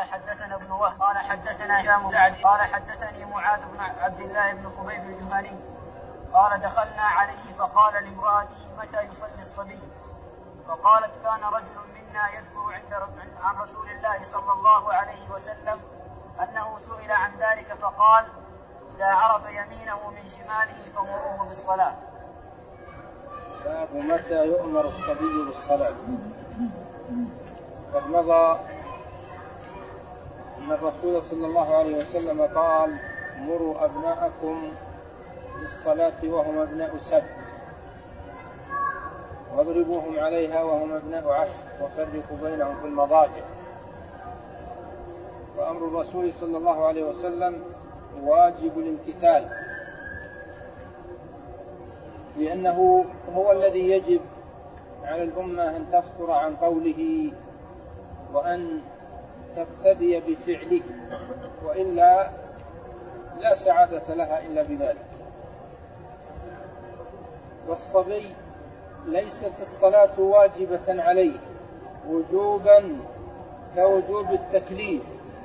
حدثنا ابن وهب قال حدثنا هشام سعد قال حدثني معاذ بن عبد الله بن خبيب الجهني قال دخلنا عليه فقال لامرأته متى يصلي الصبي؟ فقالت كان رجل منا يذكر عن رسول الله صلى الله عليه وسلم أنه سئل عن ذلك فقال إذا عرف يمينه من شماله فمروه بالصلاة. باب متى يؤمر الصبي بالصلاة. قد مضى أن الرسول صلى الله عليه وسلم قال مروا أبناءكم بالصلاة وهم أبناء 7 واضربوهم عليها وهم أبناء 10 وفرقوا بينهم في المضاجع. وأمر الرسول صلى الله عليه وسلم واجب الامتثال، لأنه هو الذي يجب على الأمة أن تصدر عن قوله وأن تقتدي بفعله، وإلا لا سعادة لها إلا بذلك. والصبي ليست الصلاة واجبة عليه وجوبا كوجوب التكليف،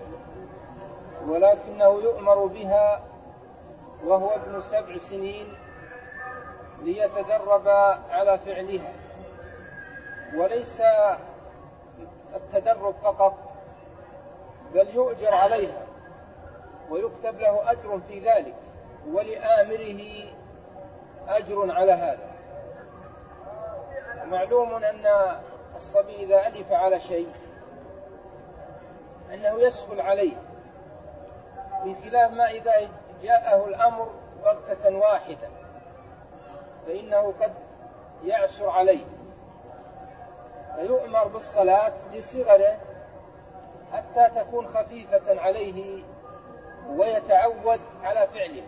ولكنه يؤمر بها وهو ابن 7 سنين ليتدرب على فعلها. وليس التدرب فقط، بل يؤجر عليها ويكتب له أجر في ذلك، ولآمره أجر على هذا. معلوم أن الصبي إذا ألف على شيء أنه يسهل عليه، بخلاف ما إذا جاءه الأمر وقتة واحدة فإنه قد يعسر عليه. فيؤمر بالصلاة لصغره حتى تكون خفيفة عليه ويتعود على فعله.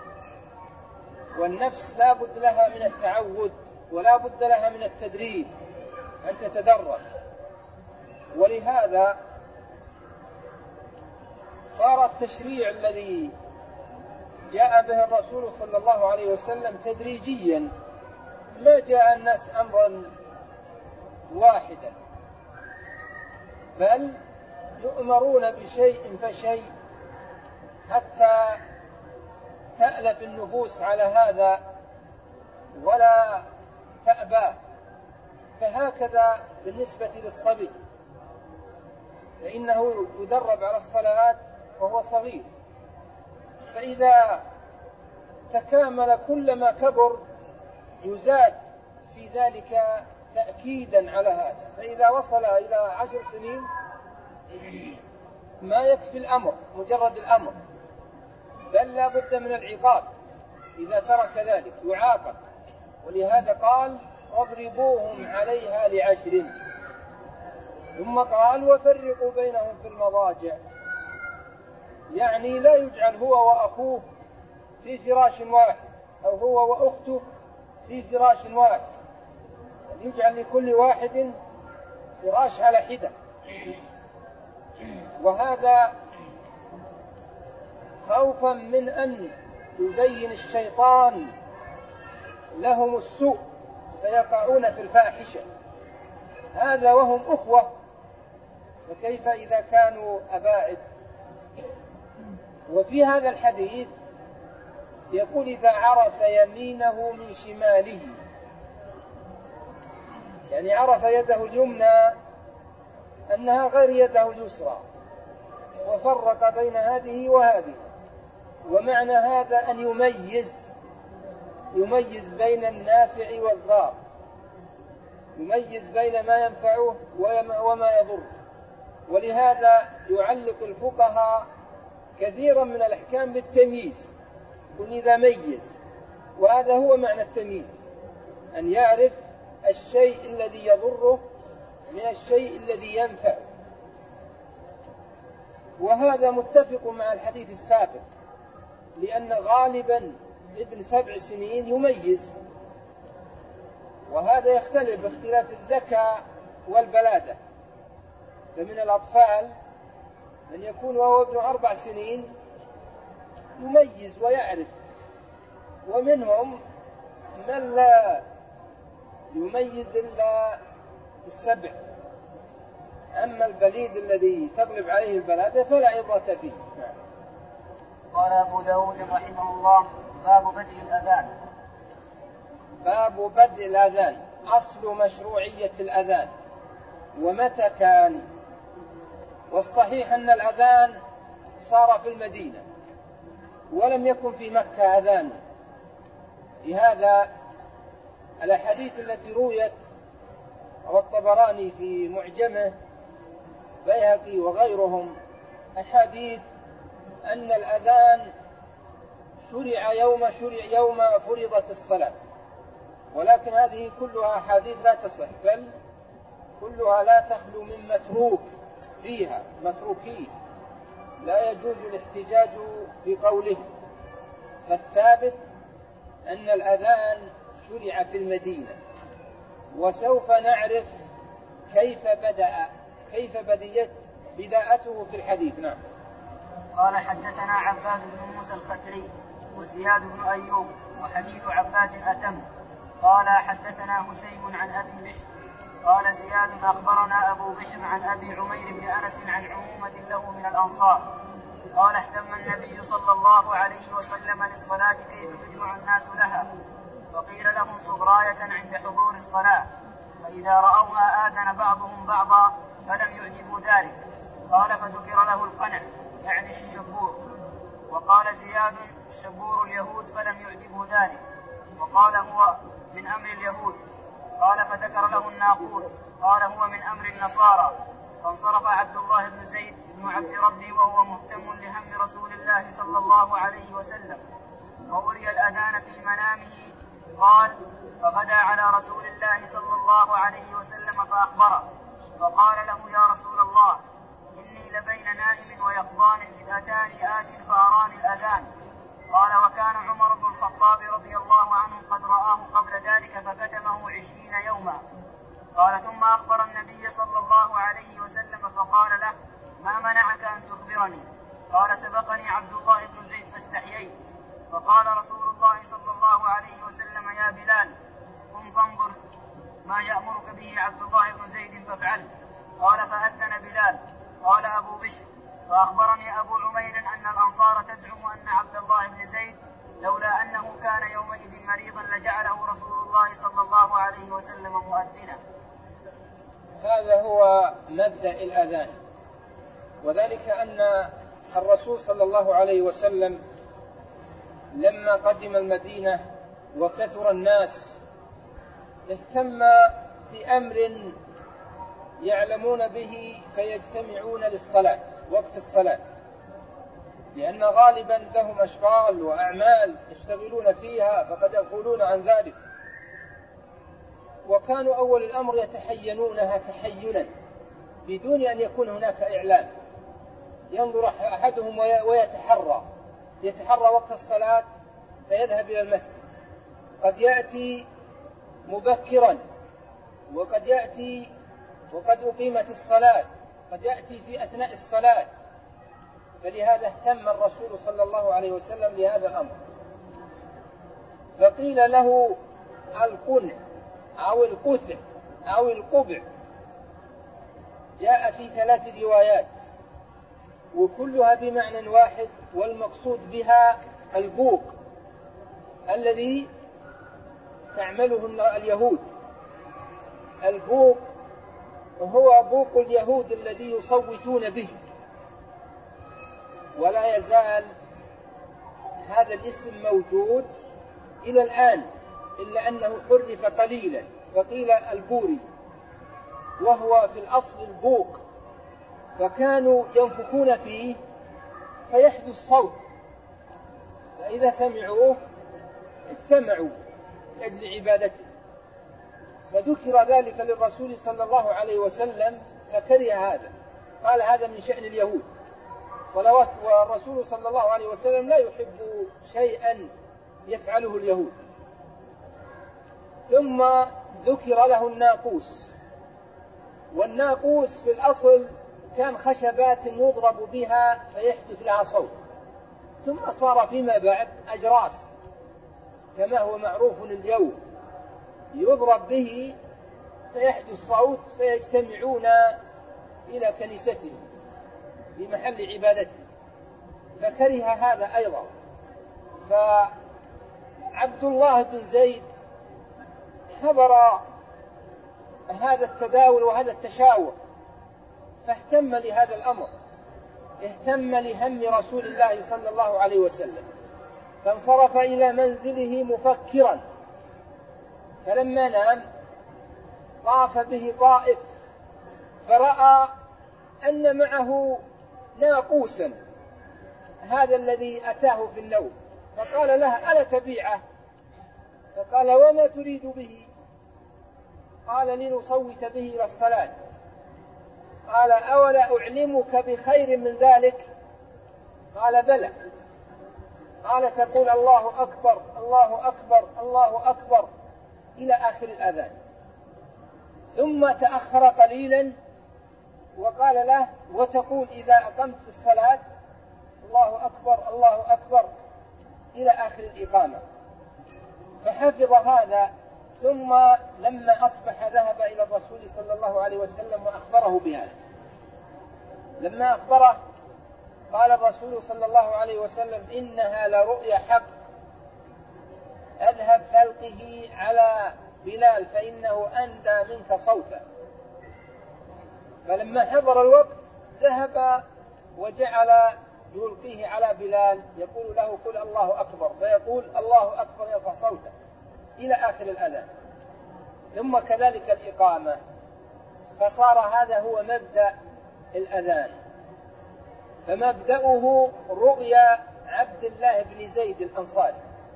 والنفس لا بد لها من التعود ولا بد لها من التدريب أن تتدرب. ولهذا صار التشريع الذي جاء به الرسول صلى الله عليه وسلم تدريجيا، ما جاء الناس أمرا واحدا، بل يؤمرون بشيء فشيء حتى تألف النفوس على هذا ولا تأبى. فهكذا بالنسبة للصبي، فإنه يدرب على الصلاة وهو صغير، فإذا تكامل كلما كبر يزاد في ذلك تأكيدا على هذا. فإذا وصل إلى 10 سنين ما يكفي الأمر مجرد الأمر، بل لا بد من العقاب إذا ترك ذلك، يعاقب. ولهذا قال واضربوهم عليها ل10. ثم قال وفرقوا بينهم في المضاجع، يعني لا يجعل هو وأخوه في فراش واحد أو هو وأخته في فراش واحد، يجعل لكل واحد فراش على حدة. وهذا خوفا من أن يزين الشيطان لهم السوء فيقعون في الفاحشة، هذا وهم أخوة، وكيف إذا كانوا أباعد. وفي هذا الحديث يقول إذا عرف يمينه من شماله، يعني عرف يده اليمنى أنها غير يده اليسرى، وفرق بين هذه وهذه. ومعنى هذا أن يميز بين النافع والضار، يميز بين ما ينفعه وما يضره. ولهذا يعلق الفقهاء كثيرا من الأحكام بالتمييز، يقول إذا ميز، وهذا هو معنى التمييز، أن يعرف الشيء الذي يضره من الشيء الذي ينفع. وهذا متفق مع الحديث السابق، لأن غالبا ابن 7 سنين يميز، وهذا يختلف باختلاف الذكاء والبلادة. فمن الأطفال من يكون وهو ابن 4 سنين يميز ويعرف، ومنهم من لا يميز إلا 7. أما البليد الذي تغلب عليه البلادة فلا عبرة فيه. قال أبو داود رحمه الله: باب بدء الأذان. باب بدء الأذان. أصل مشروعية الأذان ومتى كان؟ والصحيح أن الأذان صار في المدينة ولم يكن في مكة أذان. لهذا الأحاديث التي رويت والطبراني في معجمه بيهقي وغيرهم أحاديث أن الأذان شرع يوم فرضت الصلاة، ولكن هذه كلها أحاديث لا تصح، بل كلها لا تخلو من متروك فيها، متروكين لا يجوز الاحتجاج بقوله. فالثابت أن الأذان شرع في المدينة، وسوف نعرف كيف بداءته في الحديث. نعم. قال حدثنا عباد بن موسى الختري وزياد بن أيوب وحديث عباد أتم. قال حدثنا هشيم عن أبي بشر قال زياد أخبرنا أبو بشر عن أبي عمير بن أنس عن عمومة له من الأنصار قال اهتم النبي صلى الله عليه وسلم للصلاة كيف يجمع الناس لها، فقيل لهم صبراية عند حضور الصلاة، فإذا رأوها آذن بعضهم بعضا فلم يعجبوا ذلك. قال فذكر له القنع يعني الشبور. وقال زياد شبور اليهود فلم يعجبه ذلك، وقال هو من أمر اليهود. قال فذكر له الناقوس قال هو من أمر النصارى. فانصرف عبد الله بن زيد بن عبد ربه وهو مهتم لهم رسول الله صلى الله عليه وسلم، وأري الأذان في منامه. قال فغدا على رسول الله صلى الله عليه وسلم فأخبره، فقال له يا رسول الله إني لبين نائم ويقظان إذ أتاني آت فأراني الأذان. قال وكان عمر بن الخطاب رضي الله عنه قد رآه قبل ذلك فكتمه 20 يوما. قال ثم أخبر النبي صلى الله عليه وسلم فقال له ما منعك أن تخبرني؟ قال سبقني عبد الله بن زيد فاستحييت. فقال رسول الله صلى الله عليه وسلم يا بلال قم فانظر ما يأمرك به عبد الله بن زيد فافعل. قال فأذن بلال. قال أبو بشر فأخبرني أبو عمير أن الأنصار تزعم أن عبد الله بن زيد لولا أنه كان يومئذ مريضا لجعله رسول الله صلى الله عليه وسلم مؤذنا. هذا هو مبدأ الأذان، وذلك أن الرسول صلى الله عليه وسلم لما قدم المدينة وكثر الناس اهتم بأمر يعلمون به فيجتمعون للصلاة وقت الصلاة، لأن غالبا لهم أشغال وأعمال يشتغلون فيها فقد يغفلون عن ذلك. وكانوا أول الأمر يتحينونها تحينا بدون أن يكون هناك إعلان، ينظر أحدهم يتحرى وقت الصلاة فيذهب إلى المسجد. قد يأتي مبكرا وقد يأتي وقد أقيمت الصلاة، قد يأتي في أثناء الصلاة. فلهذا اهتم الرسول صلى الله عليه وسلم لهذا الأمر. فقيل له القنع أو القسع أو القبع، جاء في 3 روايات وكلها بمعنى واحد، والمقصود بها البوق الذي تعمله اليهود. البوق هو بوق اليهود الذي يصوتون به، ولا يزال هذا الاسم موجود إلى الآن، إلا أنه حرف قليلا فقيل البوري، وهو في الأصل البوق. فكانوا ينفخون فيه فيحدث صوت، فإذا سمعوه استمعوا لأجل عبادته. فذكر ذلك للرسول صلى الله عليه وسلم فكره هذا، قال هذا من شأن اليهود صلوات، والرسول صلى الله عليه وسلم لا يحب شيئا يفعله اليهود. ثم ذكر له الناقوس، والناقوس في الأصل كان خشبات يضرب بها فيحدث لها صوت، ثم صار فيما بعد أجراس كما هو معروف اليوم، يضرب به فيحدث صوت فيجتمعون إلى كنيسته في محل عبادته، فكره هذا أيضا. فعبد الله بن زيد حضر هذا التداول وهذا التشاور، فاهتم لهذا الأمر، اهتم لهم رسول الله صلى الله عليه وسلم، فانصرف إلى منزله مفكرا. فلما نام طاف به طائف، فرأى أن معه ناقوسا، هذا الذي أتاه في النوم، فقال له: ألا تبيعه؟ فقال: وما تريد به؟ قال: لنصوت به إلى الصلاة. قال: أولا أعلمك بخير من ذلك؟ قال: بلى. قال: تقول الله أكبر الله أكبر الله أكبر إلى آخر الأذان. ثم تأخر قليلا وقال له: وتقول إذا أقمت الصلاة الله أكبر الله أكبر إلى آخر الإقامة. فحفظ هذا، ثم لما أصبح ذهب إلى الرسول صلى الله عليه وسلم وأخبره بهذا. لما أخبره قال الرسول صلى الله عليه وسلم: إنها لرؤيا حق، أذهب فألقه على بلال فإنه أندى منك صوتا. فلما حضر الوقت ذهب وجعل يلقيه على بلال، يقول له: قل الله أكبر، فيقول الله أكبر يرفع صوته إلى آخر الأذان. ثم كذلك الإقامة، فصار هذا هو مبدأ الأذان. فمبدأه رؤيا عبد الله بن زيد الأنصاري.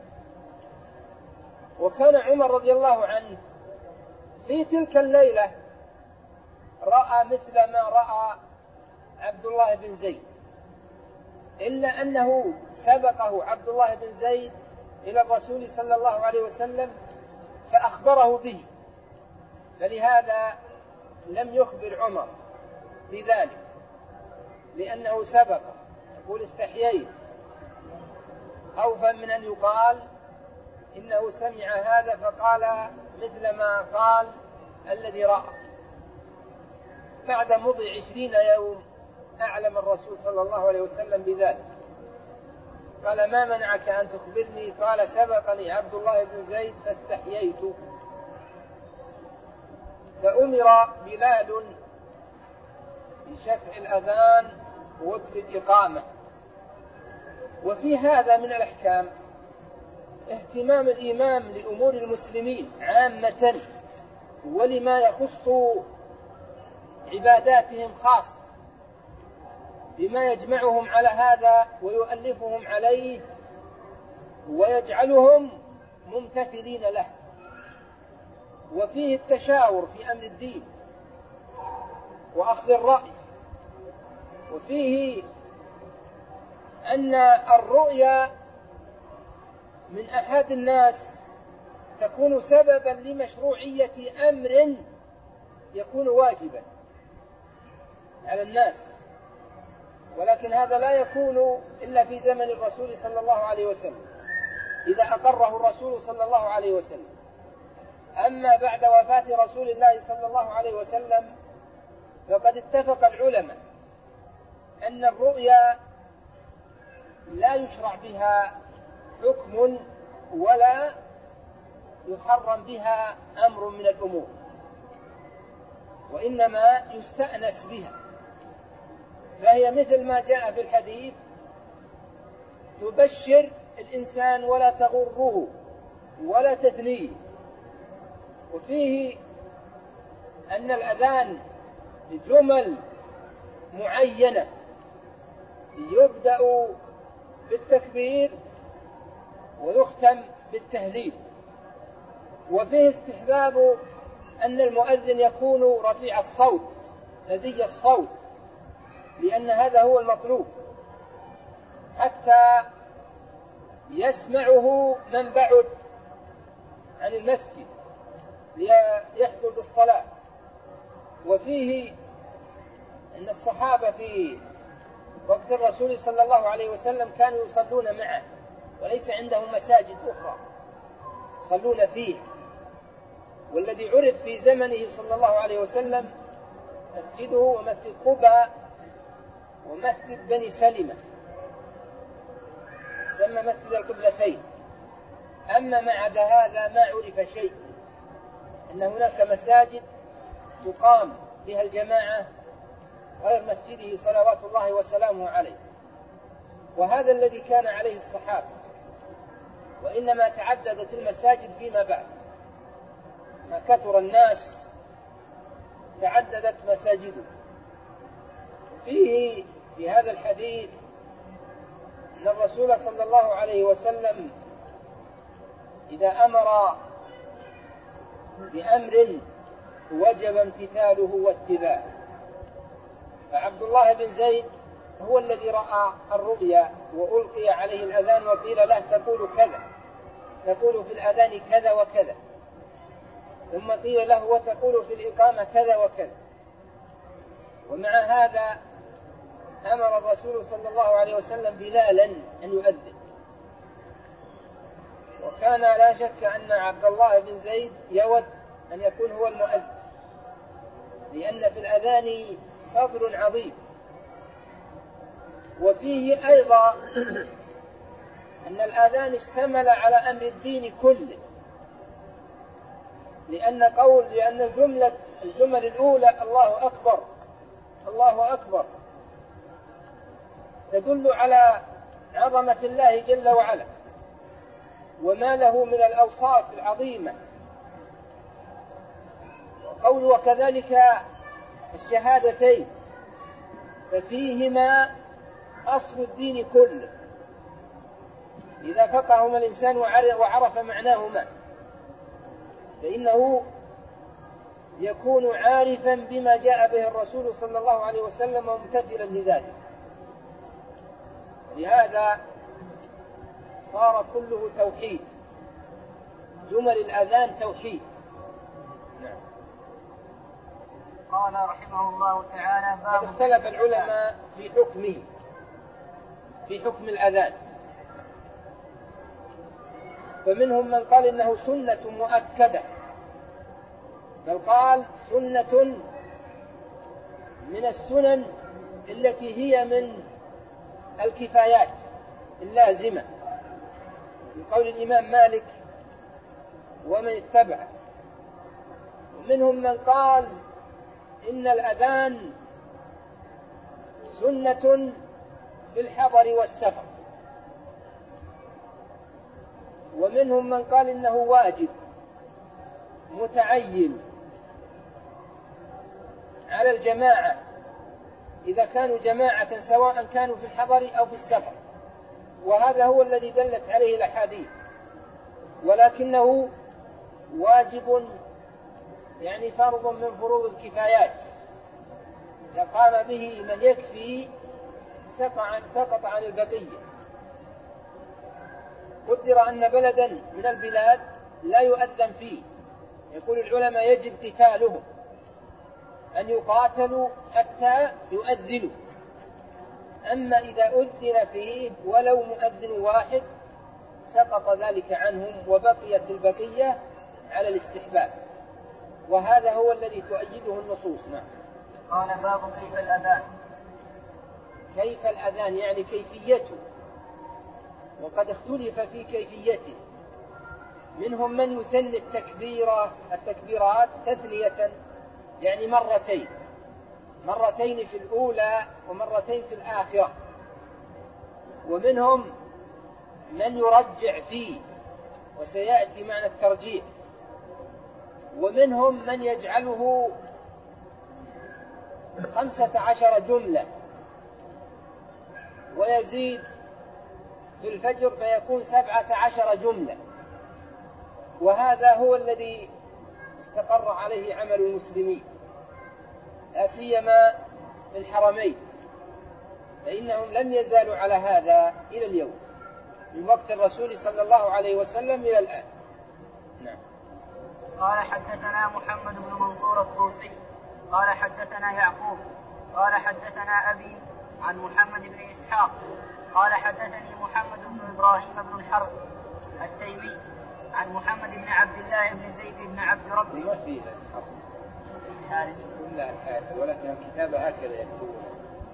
وكان عمر رضي الله عنه في تلك الليلة رأى مثل ما رأى عبد الله بن زيد، إلا أنه سبقه عبد الله بن زيد إلى الرسول صلى الله عليه وسلم فأخبره به، فلهذا لم يخبر عمر بذلك، لأنه سبقه. يقول: استحييت خوفا من أن يقال إنه سمع هذا فقال مثل ما قال الذي رأى. بعد مضي 20 يوم أعلم الرسول صلى الله عليه وسلم بذلك. قال: ما منعك أن تخبرني؟ قال: سبقني عبد الله بن زيد فاستحييت. فأمر بلال بشفع الأذان ووتر الإقامة. وفي هذا من الأحكام اهتمام الإمام لأمور المسلمين عامة ولما يخص عباداتهم خاصة، بما يجمعهم على هذا ويؤلفهم عليه ويجعلهم ممتثلين له. وفيه التشاور في أمر الدين وأخذ الرأي. وفيه أن الرؤيا من أحد الناس تكون سببا لمشروعية أمر يكون واجبا على الناس، ولكن هذا لا يكون إلا في زمن الرسول صلى الله عليه وسلم إذا أقره الرسول صلى الله عليه وسلم. أما بعد وفاة رسول الله صلى الله عليه وسلم فقد اتفق العلماء أن الرؤيا لا يشرع بها حكم ولا يحرم بها أمر من الأمور، وإنما يستأنس بها. فهي مثل ما جاء في الحديث: تبشر الإنسان ولا تغره ولا تثنيه. وفيه أن الأذان بجمل معينة يبدأ بالتكبير ويختم بالتهليل. وفيه استحباب أن المؤذن يكون رفيع الصوت لدي الصوت، لأن هذا هو المطلوب حتى يسمعه من بعد عن المسجد ليحضر الصلاة. وفيه أن الصحابة في وقت الرسول صلى الله عليه وسلم كانوا يصلون معه، وليس عندهم مساجد أخرى يصلون فيه. والذي عرف في زمنه صلى الله عليه وسلم مسجده ومسجد قباء ومسجد بني سلمة سمى مسجد القبلتين. أما ما عدا هذا ما عرف شيء، أن هناك مساجد تقام بها الجماعة غير مسجده صلوات الله وسلامه عليه، وهذا الذي كان عليه الصحابة، وإنما تعددت المساجد فيما بعد، ما كثر الناس تعددت مساجده. فيه في هذا الحديث أن الرسول صلى الله عليه وسلم إذا أمر بأمر وجب امتثاله واتباعه. فعبد الله بن زيد هو الذي رأى الرؤيا وألقي عليه الأذان وقيل له تقول كذا، تقول في الأذان كذا وكذا، ثم قيل له وتقول في الإقامة كذا وكذا. ومع هذا أمر الرسول صلى الله عليه وسلم بلالا أن يؤذن، وكان لا شك أن عبد الله بن زيد يود أن يكون هو المؤذن، لأن في الأذان فضل عظيم. وفيه أيضا أن الأذان اشتمل على أمر الدين كله، لأن الجمل الأولى الله أكبر الله أكبر تدل على عظمة الله جل وعلا وما له من الأوصاف العظيمة. وقول وكذلك الشهادتين ففيهما أصل الدين كله، إذا فقههما الإنسان وعرف معناهما فإنه يكون عارفا بما جاء به الرسول صلى الله عليه وسلم وممتثلا لذلك. لهذا صار كله توحيد، جمل الأذان توحيد. نعم. قال رحمه الله تعالى باب اختلف العلماء في حكمه، في حكم الأذان، فمنهم من قال إنه سنة مؤكدة، بل قال سنة من السنن التي هي من الكفايات اللازمة، لقول الإمام مالك ومن اتبعه. ومنهم من قال إن الأذان سنة في الحضر والسفر. ومنهم من قال إنه واجب متعين على الجماعة إذا كانوا جماعة سواء كانوا في الحضر أو في السفر، وهذا هو الذي دلت عليه الأحاديث، ولكنه واجب يعني فرض من فروض الكفايات، إذا قام به من يكفي سقط عن البقية. قدر أن بلدا من البلاد لا يؤذن فيه، يقول العلماء يجب قتالهم، أن يقاتلوا حتى يؤذنوا. أما إذا أذن فيه ولو مؤذن واحد سقط ذلك عنهم وبقيت البقية على الاستحباب، وهذا هو الذي تؤيده النصوص. نعم. قال باب كيف الأذان. كيف الأذان يعني كيفيته، وقد اختلف في كيفيته. منهم من يثني التكبيرات تثنية، يعني مرتين في الأولى ومرتين في الآخرة. ومنهم من يرجع فيه، وسيأتي معنى الترجيح. ومنهم من يجعله 15 جملة ويزيد في الفجر فيكون 17 جملة، وهذا هو الذي استقر عليه عمل المسلمين، لا سيما في الحرمين، فإنهم لم يزالوا على هذا إلى اليوم من وقت الرسول صلى الله عليه وسلم إلى الآن. نعم. قال حدثنا محمد بن منصور الطوسي قال حدثنا يعقوب قال حدثنا أبي عن محمد بن إسحاق قال حدثني محمد بن إبراهيم بن الحرب التيمي عن محمد بن عبد الله بن زيد بن عبد ربه لا الحاشية، ولكن الكتاب هكذا يكتبون.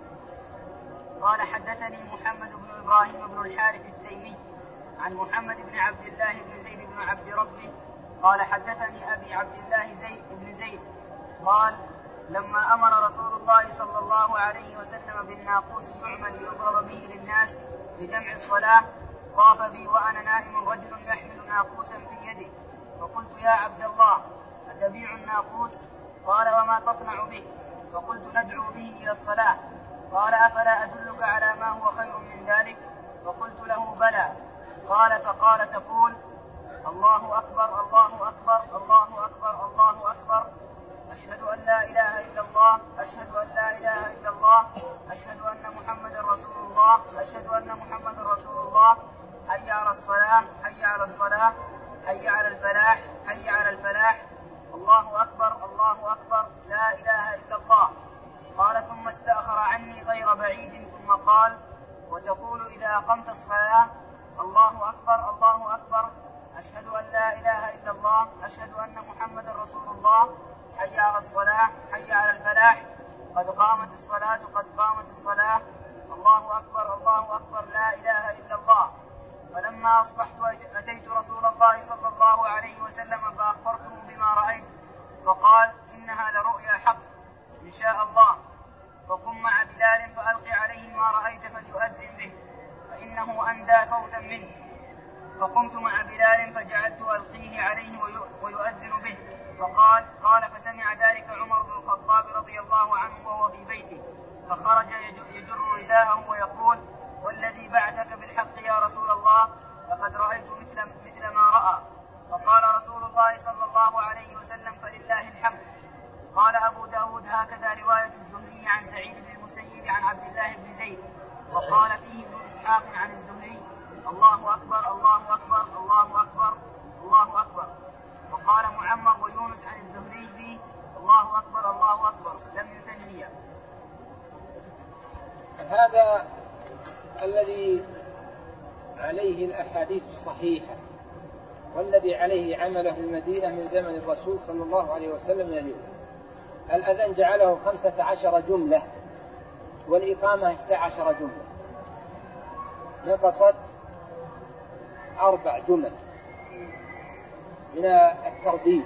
قال حدثني محمد بن إبراهيم بن الحارث التيمي عن محمد بن عبد الله بن زيد بن عبد ربه قال حدثني أبي عبد الله زيد بن زيد قال لما أمر رسول الله صلى الله عليه وسلم بالناقوس يعمل ليضرب به للناس لجمع الصلاة طاف بي وأنا نائم رجل يحمل ناقوسا في يده فقلت يا عبد الله أتبيع الناقوس؟ قال وما تصنع به؟ فقلت ندعو به إلى الصلاة. قال أفلا أدلك على ما هو خير من ذلك؟ فقلت له بلى. قال فقال تقول الله أكبر الله أكبر الله أكبر الله أكبر أشهد أن لا إله إلا الله أشهد أن لا إله إلا الله أشهد أن محمدا رسول الله أشهد أن محمدا رسول الله حي على الصلاة حي على الصلاة حي على الفلاح حي على الفلاح الله أكبر الله أكبر لا إله إلا الله. قال ثم استأخر عني غير بعيد ثم قال وتقول إذا أقمت الصلاة الله أكبر الله أكبر أشهد أن لا إله إلا الله أشهد أن محمدا رسول الله حي على الصلاة حي على الفلاح قد قامت الصلاة قد قامت الصلاة الله أكبر الله أكبر لا إله إلا الله. فلما أصبحت أتيت رسول الله صلى الله عليه وسلم فأخبرته بما رأيت فقال إنها لرؤيا حق إن شاء الله فقم مع بلال فألق عليه ما رأيت فليؤذن به فإنه أندى صوتا منه. فقمت مع بلال فجعلت ألقيه عليه ويؤذن به قال فسمع ذلك عمر بن الخطاب رضي الله عنه وهو في بيته فخرج يجر رداءه ويقول والذي بعثك بالحق يا رسول الله لقد رأيت مثل ما رأى. فقال رسول الله صلى الله عليه وسلم فلله الحمد. قال أبو داود هكذا رواية الزهري عن سعيد بن المسيب عن عبد الله بن زيد وقال فيه ابن إسحاق عن الزهري الله أكبر الله أكبر الله أكبر الله أكبر. وقال معمر ويونس عن الزهري فيه الله أكبر الله أكبر لم يثنيا. هذا الذي عليه الأحاديث الصحيحة والذي عليه عمله المدينة من زمن الرسول صلى الله عليه وسلم من اليوم. الأذان جعله 15 جملة والإقامة 11 جملة، نقصت 4 جمل من الترديد،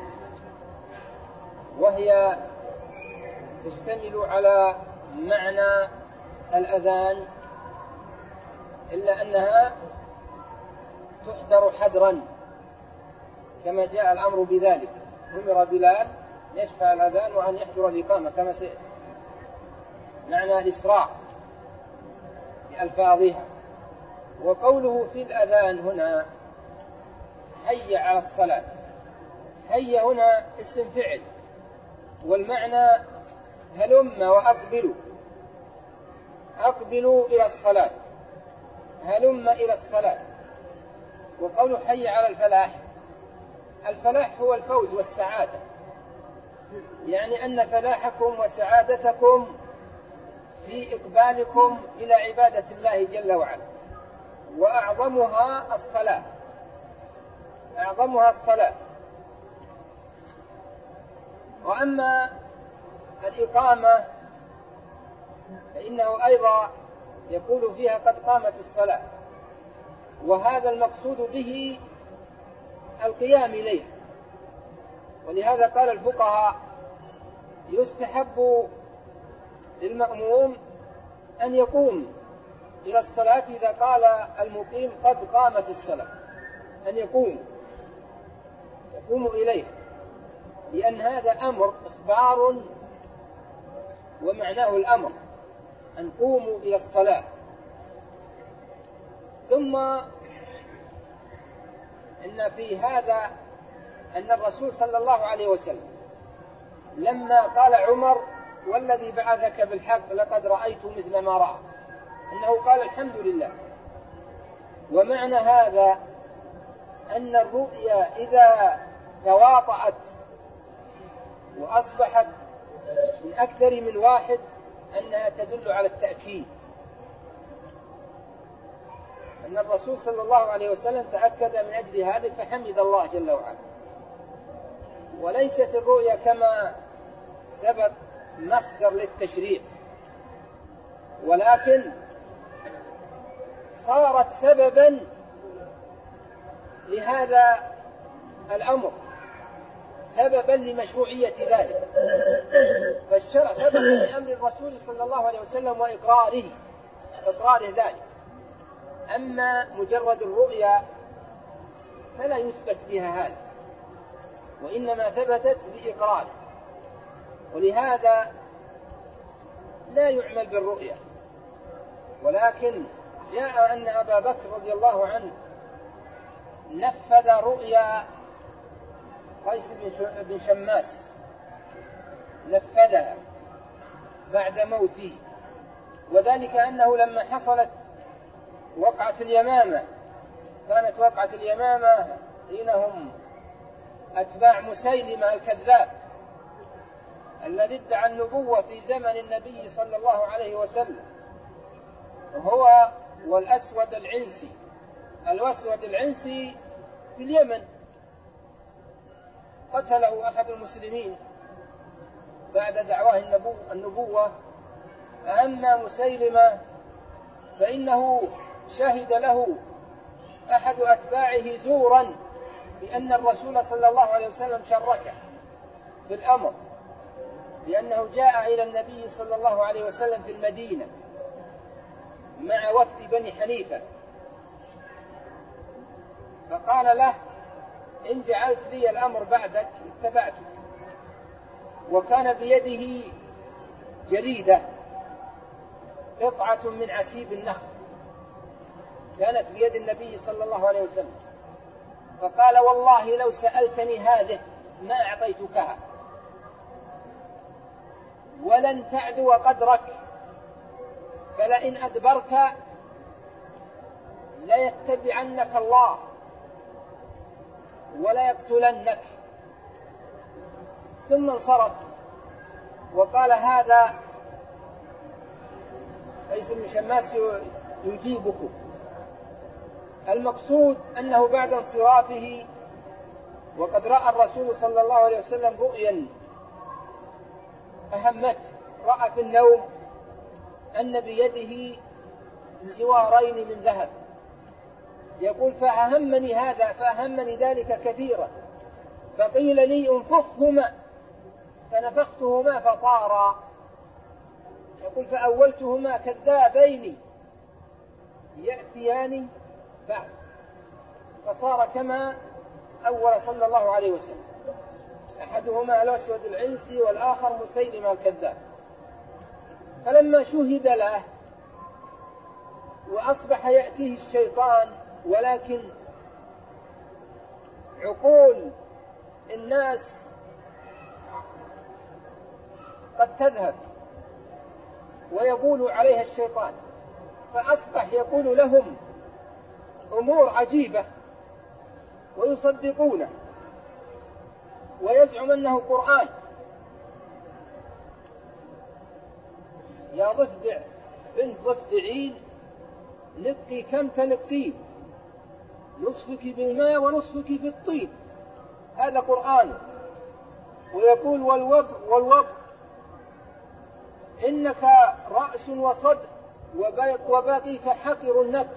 وهي تشتمل على معنى الأذان إلا أنها تحذر حذرا كما جاء الأمر بذلك. أمر بلال يشفع الأذان وأن يحضر الإقامة كما سيأتي. معنى الإسراع بألفاظها. وقوله في الأذان هنا حي على الصلاة، حي هنا اسم فعل، والمعنى هلم وأقبلوا، أقبلوا إلى الصلاة، هلم إلى الصلاة. وقوله حي على الفلاح، الفلاح هو الفوز والسعادة، يعني أن فلاحكم وسعادتكم في إقبالكم إلى عبادة الله جل وعلا، وأعظمها الصلاة، أعظمها الصلاة. وأما الإقامة فإنه أيضا يقول فيها قد قامت الصلاة، وهذا المقصود به القيام إليها. ولهذا قال الفقهاء يستحب للمأموم أن يقوم إلى الصلاة إذا قال المقيم قد قامت الصلاة، أن يقوم إليها، لأن هذا أمر إخبار ومعناه الأمر أن قوموا إلى الصلاة. ثم إن في هذا أن الرسول صلى الله عليه وسلم لما قال عمر والذي بعثك بالحق لقد رأيت مثل ما رأى، أنه قال الحمد لله. ومعنى هذا أن الرؤيا إذا تواطأت وأصبحت من أكثر من واحد أنها تدل على التأكيد، أن الرسول صلى الله عليه وسلم تأكد من أجل هذا فحمد الله جل وعلا. وليست الرؤيا كما سبق مصدر للتشريع، ولكن صارت سببا لهذا الأمر، سببا لمشروعية ذلك. فالشرع سبب لأمر الرسول صلى الله عليه وسلم وإقراره ذلك. أما مجرد الرؤيا فلا يثبت فيها هذا، وإنما ثبتت بإقراره، ولهذا لا يعمل بالرؤيا. ولكن جاء أن أبا بكر رضي الله عنه نفذ رؤيا قيس بن شماس، نفذها بعد موته، وذلك أنه لما حصلت وقعة اليمامة، كانت وقعة اليمامة حينهم أتباع مسيلمة الكذاب الذي ادعى النبوة في زمن النبي صلى الله عليه وسلم، هو والأسود العنسي. الأسود العنسي في اليمن قتله أحد المسلمين بعد دعواه النبوة. أما مسيلمة فإنه شهد له أحد أتباعه زورا بأن الرسول صلى الله عليه وسلم شركه في الأمر، لأنه جاء إلى النبي صلى الله عليه وسلم في المدينة مع وفد بني حنيفة، فقال له: إن جعلت لي الأمر بعدك اتبعتك. وكان بيده جريدة، قطعة من عسيب النخل، كانت بيد النبي صلى الله عليه وسلم، فقال: والله لو سألتني هذه ما أعطيتكها، ولن تعدو قدرك، فلئن أدبرت ليتبعنك الله ولا يقتلنك. ثم انصرف وقال: هذا قيس بن شماس يجيبكم. المقصود أنه بعد انصرافه وقد رأى الرسول صلى الله عليه وسلم رؤيا أهمته، رأى في النوم أن بيده سوارين من ذهب، يقول: فأهمني ذلك كثيرا، فقيل لي انفخهما فنفختهما فطارا. يقول: فأولتهما كذابين يأتيان بعد، فصار كما أول صلى الله عليه وسلم، أحدهما الأسود العنسي والآخر مسيلمة الكذاب. فلما شهد له وأصبح يأتيه الشيطان، ولكن عقول الناس قد تذهب ويقول عليها الشيطان، فأصبح يقول لهم أمور عجيبة ويصدقونه ويزعم أنه قرآن. يا ضفدع بنت ضفدعين نقي كم تنقين، نصفك بالماء ونصفك في الطين، هذا قرآن. ويقول: والوضع إنك رأس وصدر وباقيك حقر النفس.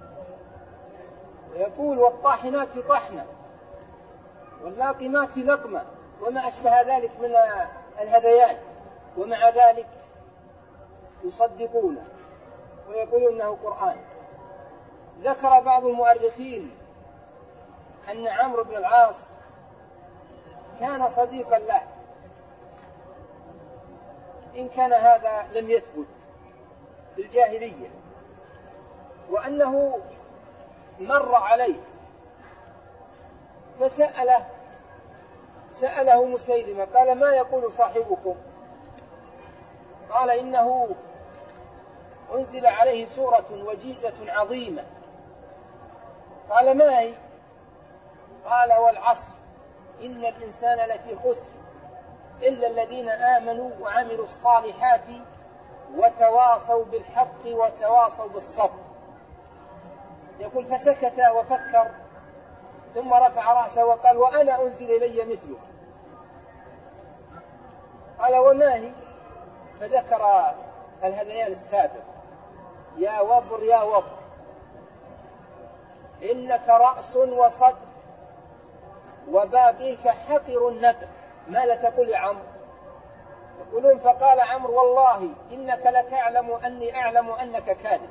ويقول: والطاحنات طحنا واللاقمات لقمة، وما أشبه ذلك من الهذيان، ومع ذلك يصدقونه ويقولون أنه قرآن. ذكر بعض المؤرخين أن عمرو بن العاص كان صديقا له، إن كان هذا لم يثبت في الجاهلية، وأنه مر عليه سأله مسيلمة، قال: ما يقول صاحبكم؟ قال: إنه أنزل عليه سورة وجيزة عظيمة. قال: ما هي؟ قال: والعصر إن الإنسان لفي خسر إلا الذين آمنوا وعملوا الصالحات وتواصوا بالحق وتواصوا بالصبر. يقول: فسكت وفكر، ثم رفع رأسه وقال: وأنا أنزل إلي مثله. قال: وما هي؟ فذكر الهذيان السابق: يا وبر يا وبر إنك رأس وصدر وباقيك حقر النذر، ماذا تقول يا عمرو؟ يقولون: فقال عمرو: والله إنك لتعلم أني أعلم أنك كاذب.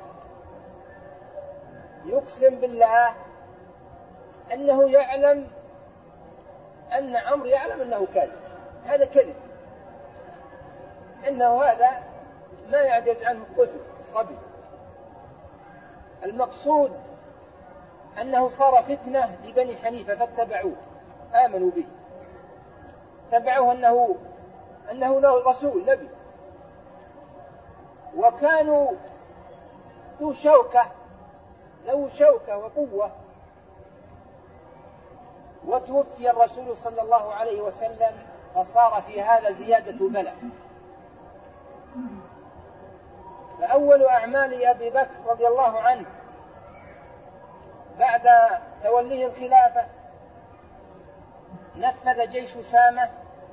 يقسم بالله أنه يعلم أن عمرو يعلم أنه كاذب. هذا كذب، إنه هذا ما يعجز عنه الطفل الصبي. المقصود أنه صار فتنة لبني حنيفة فاتبعوه، آمنوا به، تبعوه أنه له رسول نبي، وكانوا ذو شوكة وقوة. وتوفي الرسول صلى الله عليه وسلم، فصار في هذا زيادة بلاء. فأول أعمال أبي بكر رضي الله عنه بعد توليه الخلافة نفذ جيش أسامة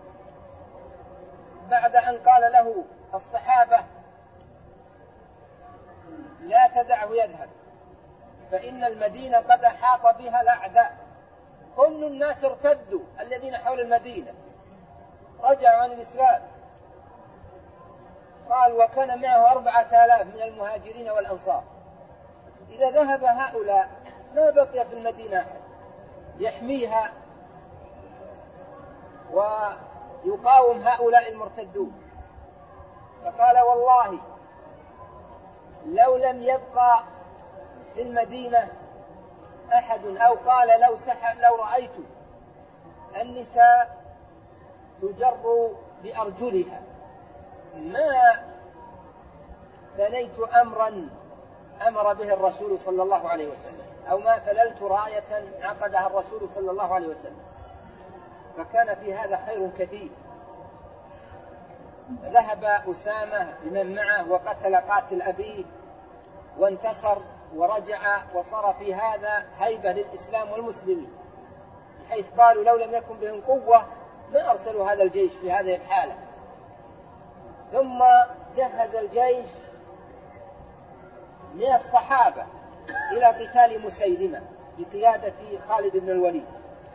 بعد أن قال له الصحابة: لا تدعه يذهب، فإن المدينة قد أحاط بها الأعداء، كل الناس ارتدوا الذين حول المدينة رجعوا عن الإسلام. قال: وكان معه 4000 من المهاجرين والأنصار. إذا ذهب هؤلاء ما بقي في المدينة أحد يحميها ويقاوم هؤلاء المرتدون. فقال: والله لو لم يبقى في المدينة أحد، أو قال لو رأيت النساء تجر بأرجلها ما ثنيت أمرا أمر به الرسول صلى الله عليه وسلم، أو ما فللت راية عقدها الرسول صلى الله عليه وسلم. فكان في هذا خير كثير. ذهب أسامة بمن معه وقتل قاتل أبيه وانتصر ورجع، وصار في هذا هيبة للإسلام والمسلمين، حيث قالوا: لو لم يكن بهم قوة ما أرسلوا هذا الجيش في هذه الحالة. ثم جهز الجيش من الصحابة إلى قتال مسيلمة بقيادة خالد بن الوليد.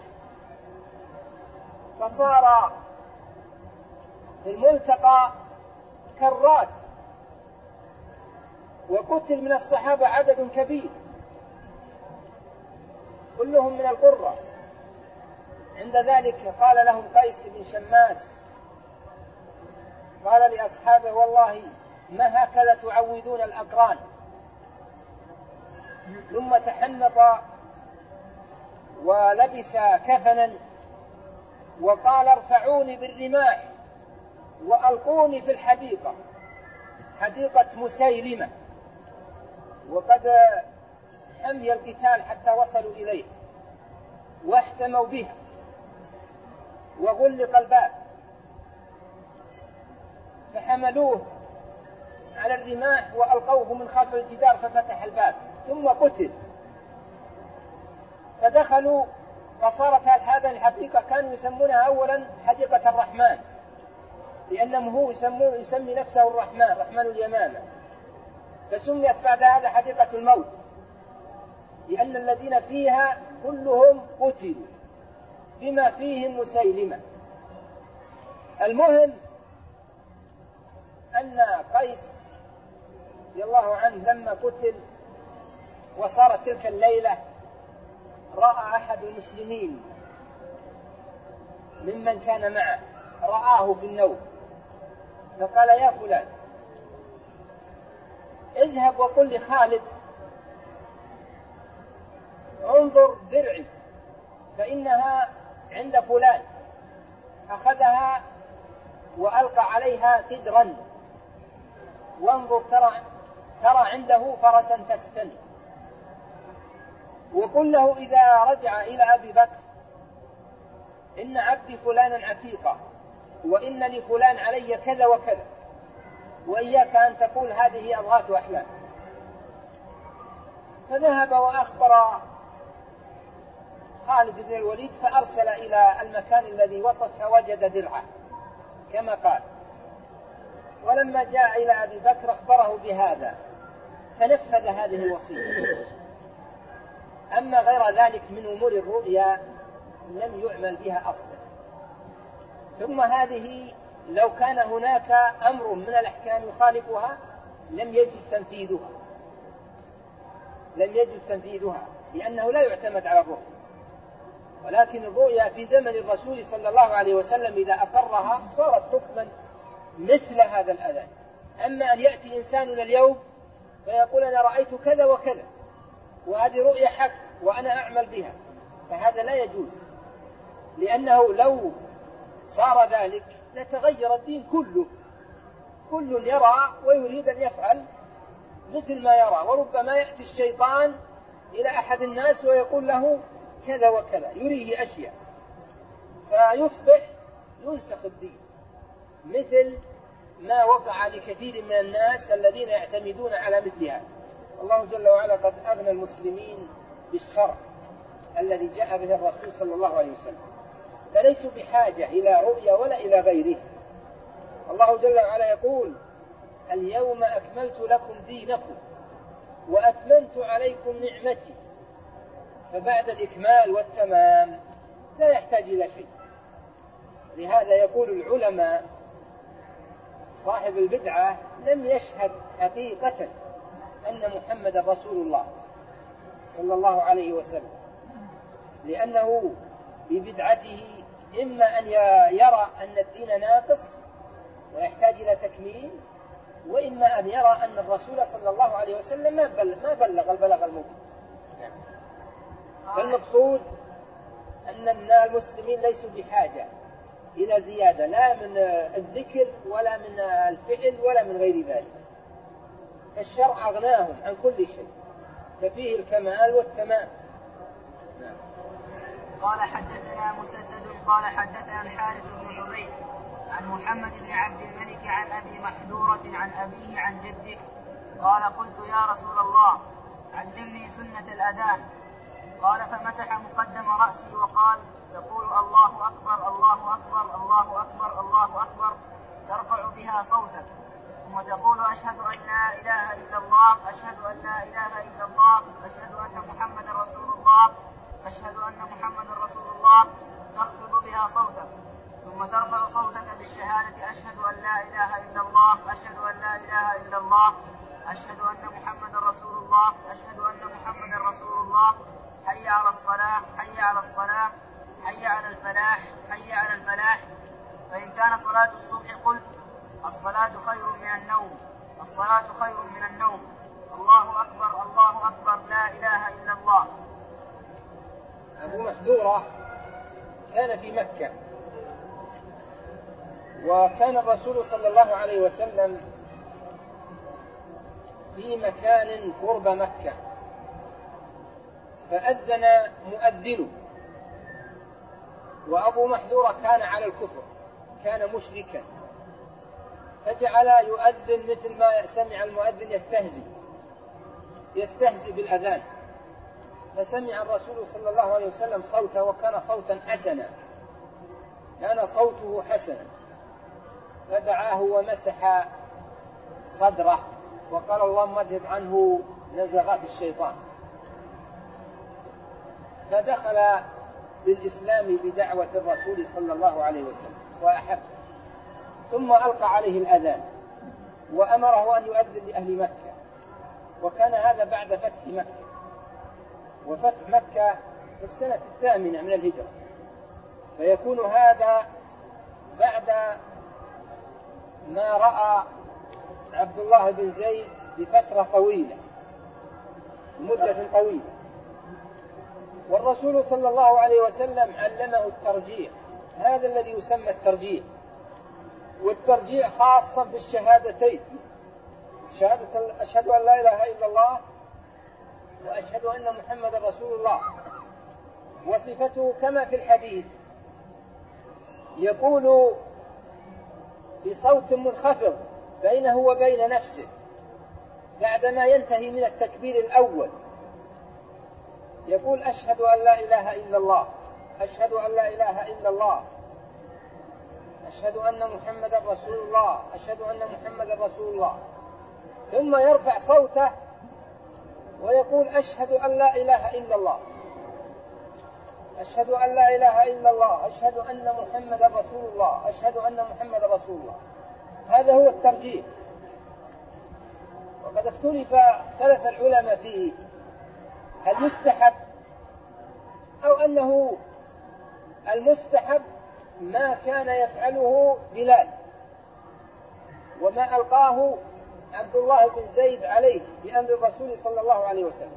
فصار في الملتقى كرات، وقتل من الصحابة عدد كبير كلهم من القرى. عند ذلك قال لهم قيس بن شماس، قال لأصحابه: والله ما هكذا تعودون الأقران. ثم تحنط ولبس كفنا وقال: ارفعوني بالرماح وألقوني في الحديقة، حديقة مسيلمة، وقد حمي القتال حتى وصلوا إليه واحتموا به وغلق الباب، فحملوه على الرماح وألقوه من خلف الجدار ففتح الباب، ثم قتل. فدخلوا فصارت هذه الحديقة كانوا يسمونها أولا حديقة الرحمن، لأنه هو يسمي نفسه الرحمن، رحمن اليمامة، فسميت بعد هذا حديقة الموت، لأن الذين فيها كلهم قتلوا بما فيهم مسيلمة. المهم أن قيس رضي الله عنه لما قتل وصارت تلك الليلة، رأى أحد المسلمين ممن كان معه، رآه في النوم، فقال: يا فلان، اذهب وقل لخالد انظر درعي فإنها عند فلان، أخذها وألقى عليها قدرا، وانظر ترى عنده فرسا تستن، وقل له إذا رجع إلى أبي بكر: إن عبدي فلانا عتيقا، وإن لفلان علي كذا وكذا، وإياك أن تقول هذه أضغاث أحلام. فذهب وأخبر خالد بن الوليد، فأرسل إلى المكان الذي وصف فوجد درعه كما قال. ولما جاء إلى أبي بكر أخبره بهذا فنفذ هذه الوصية. أما غير ذلك من أمور الرؤيا لم يعمل بها أصلا. ثم هذه لو كان هناك أمر من الأحكام يخالفها لم يجوز تنفيذها لأنه لا يعتمد على الرؤيا. ولكن الرؤيا في زمن الرسول صلى الله عليه وسلم إذا أقرها صارت حكما مثل هذا الأذان. أما أن يأتي إنسان اليوم فيقول أنا رأيت كذا وكذا وهذه رؤيا حق وأنا أعمل بها، فهذا لا يجوز، لأنه لو صار ذلك لتغير الدين كله. كل يرى ويريد أن يفعل مثل ما يرى، وربما يأتي الشيطان إلى أحد الناس ويقول له كذا وكذا، يريه أشياء، فيصبح ينسخ الدين، مثل ما وقع لكثير من الناس الذين يعتمدون على مثل هذا. الله جل وعلا قد أغنى المسلمين بالشرع الذي جاء به الرسول صلى الله عليه وسلم، فليسوا بحاجة إلى رؤيا ولا إلى غيره. الله جل وعلا يقول اليوم أكملت لكم دينكم وأتممت عليكم نعمتي، فبعد الإكمال والتمام لا يحتاج إلى شيء. لهذا يقول العلماء صاحب البدعة لم يشهد حقيقة أن محمد رسول الله صلى الله عليه وسلم، لأنه ببدعته إما أن يرى أن الدين ناقص ويحتاج إلى تكميل، وإما أن يرى أن الرسول صلى الله عليه وسلم ما بلغ البلاغ المبين. فالمقصود أن المسلمين ليسوا بحاجة إلى زيادة لا من الذكر ولا من الفعل ولا من غير ذلك، فالشرع أغناهم عن كل شيء، ففيه الكمال والتمام. قال حدثنا مسدد قال حدثنا الحارث بن حبيب عن محمد بن عبد الملك عن أبي محذورة عن أبيه عن جده قال قلت يا رسول الله علمني سنة الأذان. قال فمسح مقدم رأسي وقال تقول الله أكبر الله أكبر الله أكبر الله أكبر ترفع بها صوتك، ثم تقول أشهد أن لا إله إلا الله أشهد أن لا إله إلا الله أشهد أن محمد رسول الله أشهد أن محمد رسول الله تخفض بها صوتك، ثم ترفع صوتك بالشهادة أشهد أن لا إله إلا الله أشهد أن لا إله إلا الله أشهد أن محمد رسول الله أشهد أن محمد رسول الله حي على الصلاة حي على الصلاة حي على الفلاح حي على الفلاح. فإن كان صلاة الصبح قلت الصلاة خير من النوم الصلاة خير من النوم الله أكبر الله أكبر لا إله إلا الله. أبو محذورة كان في مكة، وكان الرسول صلى الله عليه وسلم في مكان قرب مكة، فأذن مؤذن، وأبو محذورة كان على الكفر، كان مشركا، فجعل يؤذن مثل ما سمع المؤذن يستهزئ بالأذان، فسمع الرسول صلى الله عليه وسلم صوته، وكان صوتا حسنا، كان صوته حسنا، فدعاه ومسح صدره وقال اللهم اذهب عنه نزغات الشيطان، فدخل بالإسلام بدعوة الرسول صلى الله عليه وسلم وأحب، ثم ألقى عليه الأذان وأمره أن يؤذن لأهل مكة، وكان هذا بعد فتح مكة، وفتح مكة في السنة 8 من الهجرة، فيكون هذا بعد ما رأى عبد الله بن زيد بفترة طويلة مدة طويلة. والرسول صلى الله عليه وسلم علمه الترجيع، هذا الذي يسمى الترجيع، والترجيع خاصا في الشهادتين، شهادة أشهد أن لا إله إلا الله وأشهد أن محمد رسول الله. وصفته كما في الحديث يقول بصوت منخفض بينه وبين نفسه بعدما ينتهي من التكبير الأول، يقول أشهد أن لا إله إلا الله أشهد أن لا إله إلا الله أشهد أن محمدا رسول الله، أشهد أن محمدا رسول الله، ثم يرفع صوته ويقول أشهد أن لا إله إلا الله، أشهد أن لا إله إلا الله، أشهد أن محمدا رسول الله، أشهد أن محمدا رسول الله. هذا هو الترجيح. وقد اختلف العلماء فيه، هل يستحب أو أنه المستحب ما كان يفعله بلال وما ألقاه عبد الله بن زيد عليه بأمر الرسول صلى الله عليه وسلم.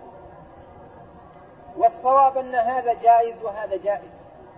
والصواب أن هذا جائز وهذا جائز،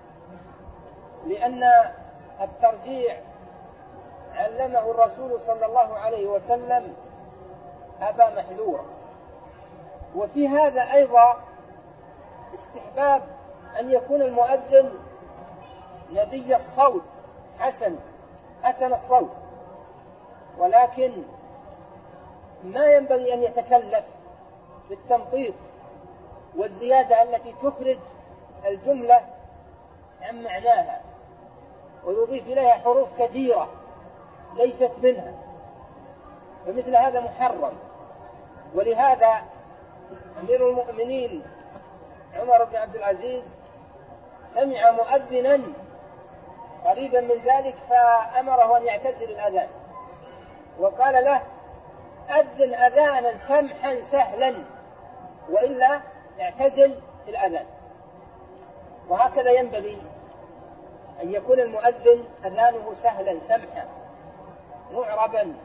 لأن الترجيع علمه الرسول صلى الله عليه وسلم أبا محذورا. وفي هذا أيضا استحباب أن يكون المؤذن ندي الصوت، حسن الصوت، ولكن ما ينبغي أن يتكلف بالتمطيط والزيادة التي تخرج الجملة عن معناها ويضيف إليها حروف كثيرة ليست منها، فمثل هذا محرم. ولهذا أمير المؤمنين عمر بن عبد العزيز سمع مؤذنا قريبا من ذلك فأمره أن يعتزل الأذان، وقال له أذن أذانا سمحا سهلا وإلا اعتزل الأذان. وهكذا ينبغي أن يكون المؤذن أذانه سهلا سمحا معربا،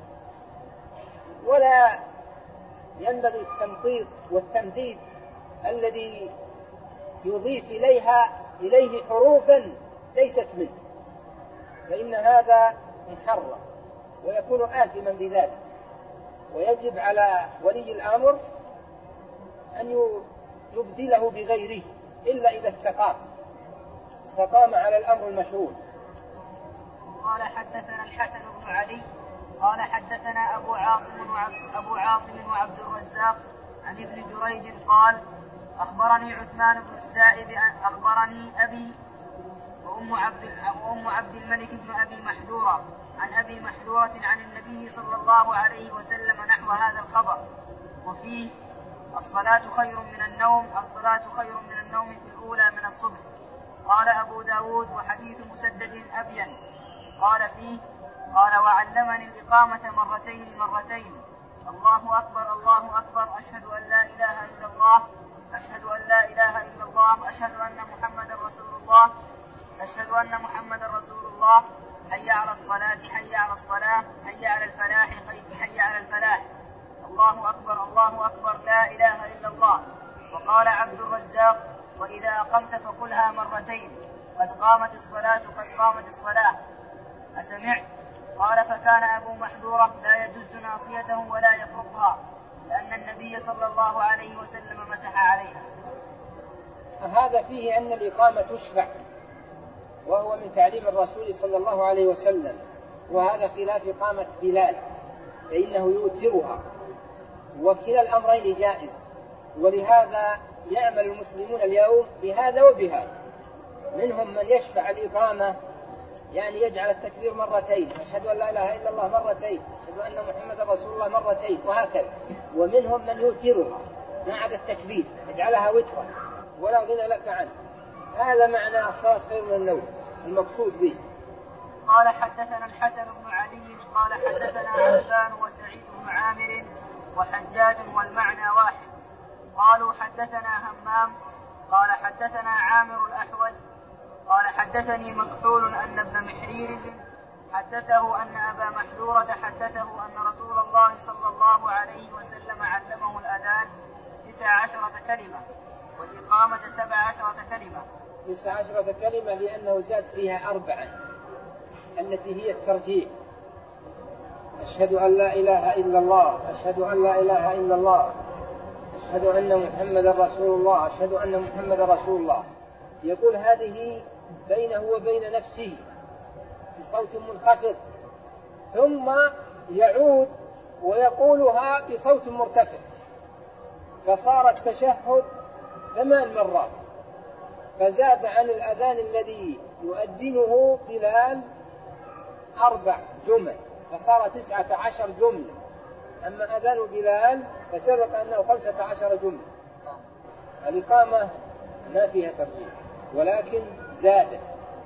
ولا ينبغي التمطيط والتمديد الذي يضيف إليه حروفا ليست منه، فإن هذا محرم ويكون آثما بذلك. ويجب على ولي الأمر أن يبدله بغيره إلا إذا استقام على الأمر المشروع. قال حدثنا الحسن بن علي قال حدثنا أبو عاصم وعبد الرزاق عن ابن جريج قال أخبرني عثمان بن السائب أخبرني أبي وأم عبد الملك بن أبي محذورة عن أبي محذورة عن النبي صلى الله عليه وسلم نحو هذا الخبر، وفيه الصلاة خير من النوم في الأولى من الصبح. قال أبو داود وحديث مسدد أبين. قال فيه قال وعلمني الإقامة مرتين الله أكبر الله أكبر أشهد أن لا إله إلا الله أشهد أن لا إله إلا الله أشهد أن محمدا رسول الله أشهد أن محمدا رسول الله حي على الصلاة حي على الصلاة حي على الفلاح حي على الفلاح الله أكبر لا إله إلا الله. وقال عبد الرزاق وإذا أقمت فقلها مرتين قد قامت الصلاة أسمعت؟ قال فكان أبو محذورة لا يجز ناصيته ولا يفرقها لأن النبي صلى الله عليه وسلم مسح عليها. هذا فيه أن الإقامة تشفع، وهو من تعليم الرسول صلى الله عليه وسلم، وهذا خلاف إقامة بلال فإنه يؤثرها، وكلا الأمرين جائز. ولهذا يعمل المسلمون اليوم بهذا وبهذا، منهم من يشفع الإقامة يعني يجعل التكبير مرتين، أشهد أن لا إله إلا الله مرتين، أشهد أن محمد رسول الله مرتين، وهكذا. ومنهم من يؤثرها ما عدا التكبير يجعلها وترا ولا غنى لك عنه. هذا معنى الصلاة خير من النوم المقصود به. قال حدثنا الحسن بن علي قال حدثنا عفان وسعيد بن عامر وحجاج والمعنى واحد. قالوا حدثنا همام قال حدثنا عامر الأحول قال حدثني مكحول أن ابن محرير حدثه أن أبا محذورة حدثه أن رسول الله صلى الله عليه وسلم علمه الأذان 19 كلمة والإقامة 17 كلمة. 19 كلمة لأنه زاد فيها 4 التي هي الترجيع: أشهد أن لا إله إلا الله أشهد أن لا إله إلا الله أشهد أن محمدا رسول الله أشهد أن محمدا رسول الله. يقول هذه بينه وبين نفسه بصوت منخفض، ثم يعود ويقولها بصوت مرتفع، فصار التشهد 8 مرات، فزاد عن الأذان الذي يؤذنه بلال 4 جمل فصار 19 جملة. أما أذان بلال فسبق أنه 15 جملة. الإقامة ما فيها ترجيح ولكن زادت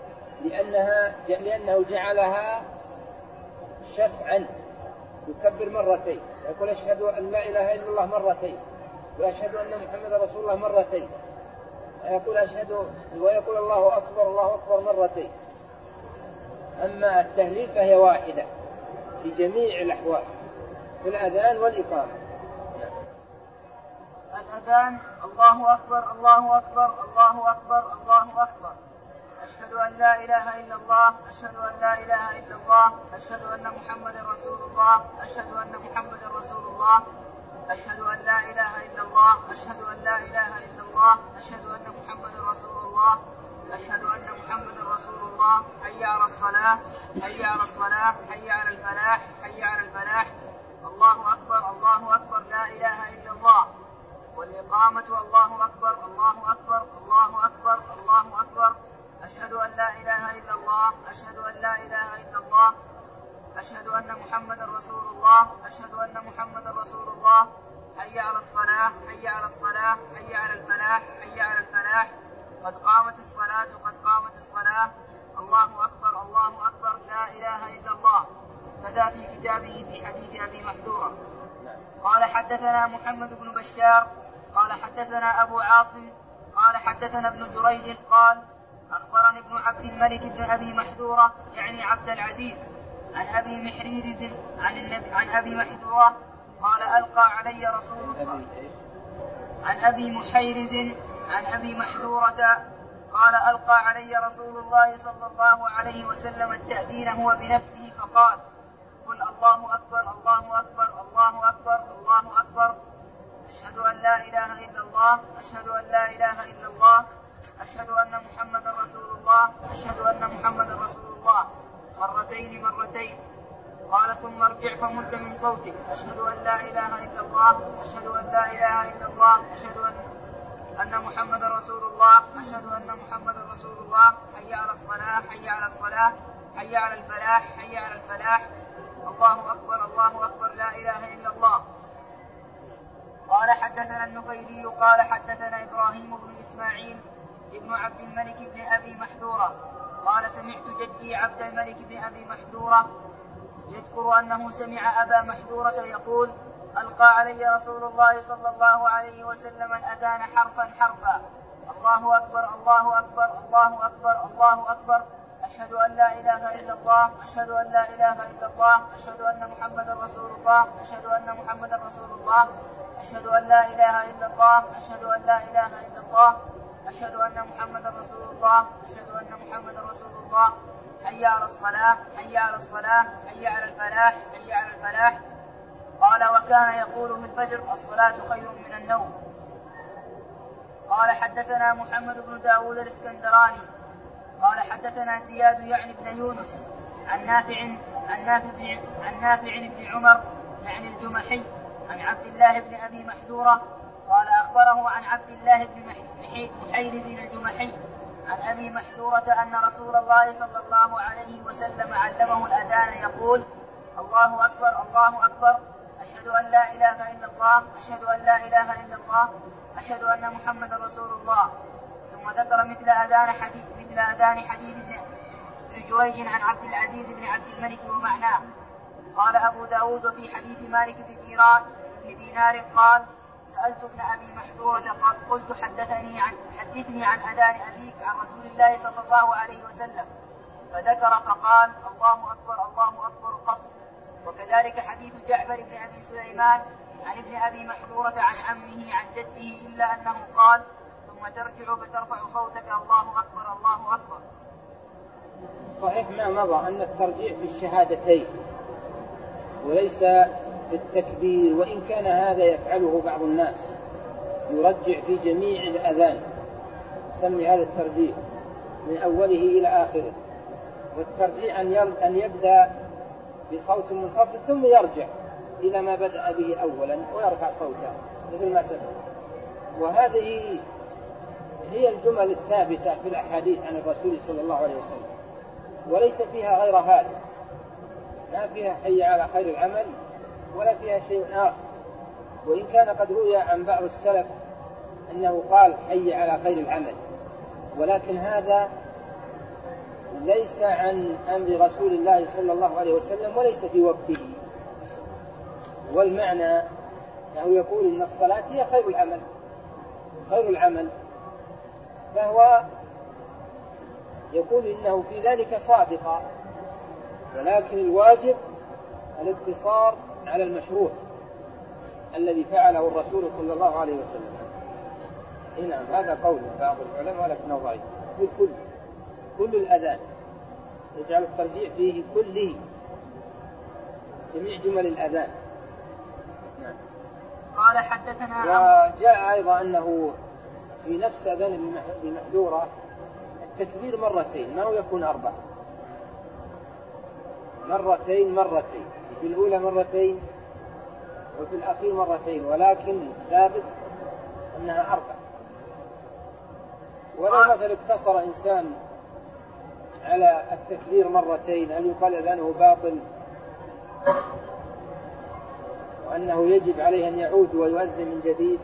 لأنه جعلها شفعا، يكبر مرتين، يقول أشهد أن لا إله إلا الله مرتين، وأشهد أن محمد رسول الله مرتين، ويقول الله أكبر مرتين. أما التهليل فهي واحدة في جميع الأحوال في الأذان والإقامة. الأذان: الله أكبر الله أكبر الله أكبر الله أكبر، أشهد أن لا إله إلا الله، أشهد أن لا إله إلا الله، أشهد أن محمد رسول الله، أشهد أن محمد رسول الله، أشهد أن لا إله إلا الله، أشهد أن لا إله إلا الله، أشهد أن محمد رسول الله، أشهد أن محمد رسول الله، حي على الصلاة حي على الصلاة حي على الفلاح حي على الفلاح، الله أكبر الله أكبر لا إله إلا الله. والإقامة: الله أكبر الله أكبر الله أكبر الله أكبر، أشهد أن لا إله إلا الله، أشهد أن لا إله إلا الله، أشهد أن محمد رسول الله، أشهد أن محمد رسول الله، حي على الصلاة حي على الصلاة حي على الفلاح حي على الفلاح، قد قامت الصلاة قد قامت الصلاة، الله أكبر الله أكبر لا إله إلا الله. كذا في كتابه في حديث أبي محذورة. قال: حدثنا محمد بن بشار قال حدثنا أبو عاصم قال حدثنا ابن جريج قال: أخبرني ابن عبد الملك بن أبي محذورة يعني عبد العزيز عن أبي محريز عن أبي محذورة قال: ألقى علي رسول الله عن أبي محيرز عن أبي محذورة قال: ألقى علي رسول الله صلى الله عليه وسلم التأذين هو بنفسه فقال: قل الله أكبر الله أكبر الله أكبر الله أكبر، أشهد أن لا إله إلا الله، أشهد أن لا إله إلا الله، أشهد أن محمد رسول الله، أشهد أن محمد رسول الله، مرتين. قال: ثم ارجع فمد من صوتك، أشهد أن لا إله إلا الله، أشهد أن لا إله إلا الله، أشهد أن محمد رسول الله، أشهد أن محمد رسول الله، حي على الصلاة حي على الصلاة حي على الفلاح حي على الفلاح، الله أكبر الله أكبر لا إله إلا الله. قال: حدثنا النفيلي قال حدثنا إبراهيم بن إسماعيل ابن عبد الملك بن أبي محذورة قال: سمعت جدي عبد الملك بن أبي محذورة يذكر أنه سمع أبا محذورة يقول: ألقى علي رسول الله صلى الله عليه وسلم الأذان حرفا، الله أكبر الله أكبر الله أكبر الله أكبر، أشهد أن لا إله إلا الله، أشهد أن لا إله إلا الله، أشهد أن محمد رسول الله، أشهد أن محمد رسول الله، أشهد أن لا إله إلا الله، أشهد أن لا إله إلا الله، أشهد أن محمد رسول الله، أشهد أن محمد رسول الله، حي على الصلاة حي على الصلاة حي على الفلاح حي على الفلاح. قال: وكان يقول في الفجر: الصلاة خير من النوم. قال: حدثنا محمد بن داود الاسكندراني قال حدثنا زياد يعني بن يونس عن نافع بن عمر يعني الجمحي عن عبد الله بن أبي محذورة قال: أخبره عن عبد الله بن محيرز الجمحي عن أبي محذورة أن رسول الله صلى الله عليه وسلم علمه الأذان يقول: الله أكبر الله أكبر، أشهد أن لا إله إلا الله، أشهد أن لا إله إلا الله، أشهد أن محمد رسول الله. ثم ذكر مثل أذان حديث ابن جريج عن عبد العزيز بن عبد الملك ومعناه. قال أبو داود: وفي حديث مالك بن دينار قال: سألت ابن أبي محذورة قلت: حدثني عن أذان أبيك عن رسول الله صلى الله عليه وسلم، فذكر فقال: الله أكبر الله أكبر قط. وكذلك حديث جعفر بن أبي سليمان عن ابن أبي محذورة عن عمه عن جده، إلا أنه قال: ثم ترجع فترفع صوتك الله أكبر الله أكبر. صحيح ما مضى أن الترجيع في الشهادتين وليس في التكبير، وإن كان هذا يفعله بعض الناس يرجع في جميع الأذان، يسمي هذا الترجيع من أوله إلى آخره. والترجيع أن يبدأ بصوت منخفض ثم يرجع إلى ما بدأ به أولا ويرفع صوته مثل ما سبق. وهذه هي الجمل الثابتة في الأحاديث عن الرسول صلى الله عليه وسلم، وليس فيها غير هذا. ما فيها حي على خير العمل ولا فيها شيء آخر. وإن كان قد روي عن بعض السلف أنه قال حي على خير العمل، ولكن هذا ليس عن أمر رسول الله صلى الله عليه وسلم وليس في وقته. والمعنى أنه يقول إن الصلاة هي خير العمل، خير العمل، فهو يقول إنه في ذلك صادقا، ولكن الواجب الاقتصار على المشروع الذي فعله الرسول صلى الله عليه وسلم. نعم، هذا قول بعض العلماء ولكنه ضعيف. كل الأذان يجعل الترجيح فيه كله، جميع جمل الأذان. نعم. قال حدثنا وجاء أيضا أنه في نفس أذان المحذورة التكبير مرتين، ما هو يكون 4 مرتين، في الأولى مرتين وفي الأخير مرتين، ولكن ثابت أنها 4. ولو مثلا اقتصر إنسان على التكبير مرتين، هل يقال أذانه باطل وأنه يجب عليه أن يعود ويؤذن من جديد؟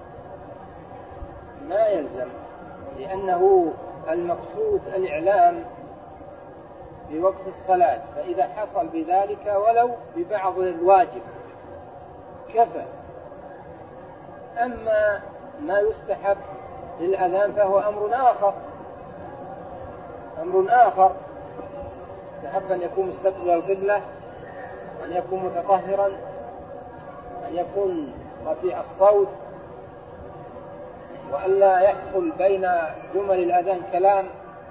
ما يلزم، لأنه المقصود الإعلام بوقت الصلاة، فإذا حصل بذلك ولو ببعض الواجب كفى. أما ما يستحب للأذان فهو أمر آخر. يستحب أن يكون مستقبل القبلة، وأن يكون متطهرا، أن يكون رفيع الصوت، وألا يحصل بين جمل الأذان كلام.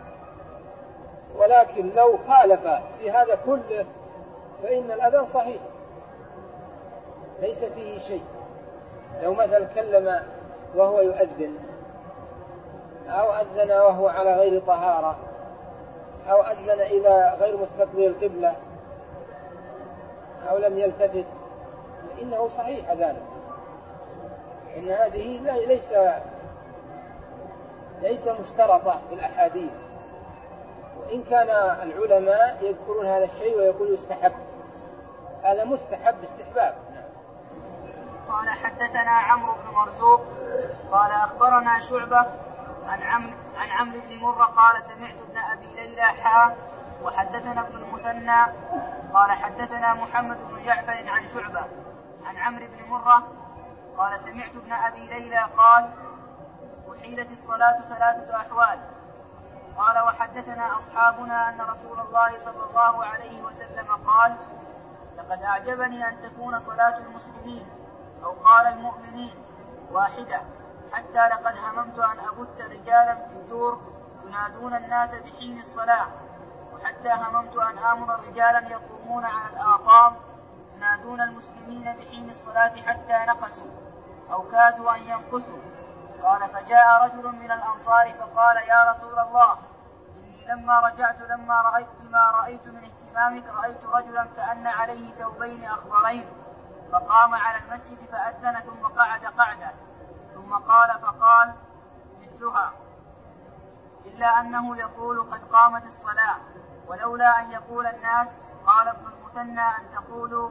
ولكن لو خالف في هذا كله فإن الأذان صحيح ليس فيه شيء. لو مثلا كلم وهو يؤذن، أو أذن وهو على غير طهارة، أو أذن إلى غير مستقبل القبلة، أو لم يلتفت، فإنه صحيح أذانه. إن هذه ليس مشترطة في الأحاديث، وإن كان العلماء يذكرون هذا الشيء ويقول يستحب، هذا مستحب استحباب. قال حدثنا عمرو بن مرزوق قال أخبرنا شعبة عن عمرو بن مرة قال سمعت ابن أبي ليلى وحدثنا ابن المثنى قال حدثنا محمد بن جعفر عن شعبة عن عمرو بن مرة قال سمعت ابن أبي ليلى قال أحيلت الصلاة 3 أحوال. قال وحدثنا أصحابنا أن رسول الله صلى الله عليه وسلم قال لقد أعجبني أن تكون صلاة المسلمين أو قال المؤمنين واحدة، حتى لقد هممت أن أبت رجالا في الدور ينادون الناس بحين الصلاة، وحتى هممت أن آمر رجالا يقومون على الآطام ينادون المسلمين بحين الصلاة حتى نقصوا أو كادوا أن ينقصوا. قال فجاء رجل من الأنصار فقال يا رسول الله إني لما رجعت لما رأيت من اهتمامك رأيت رجلا كأن عليه ثوبين أخضرين، فقام على المسجد فأذن ثم قعد قعدة ثم قال فقال مثلها، إلا أنه يقول قد قامت الصلاة، ولولا أن يقول الناس قال ابن المثنى أن تقولوا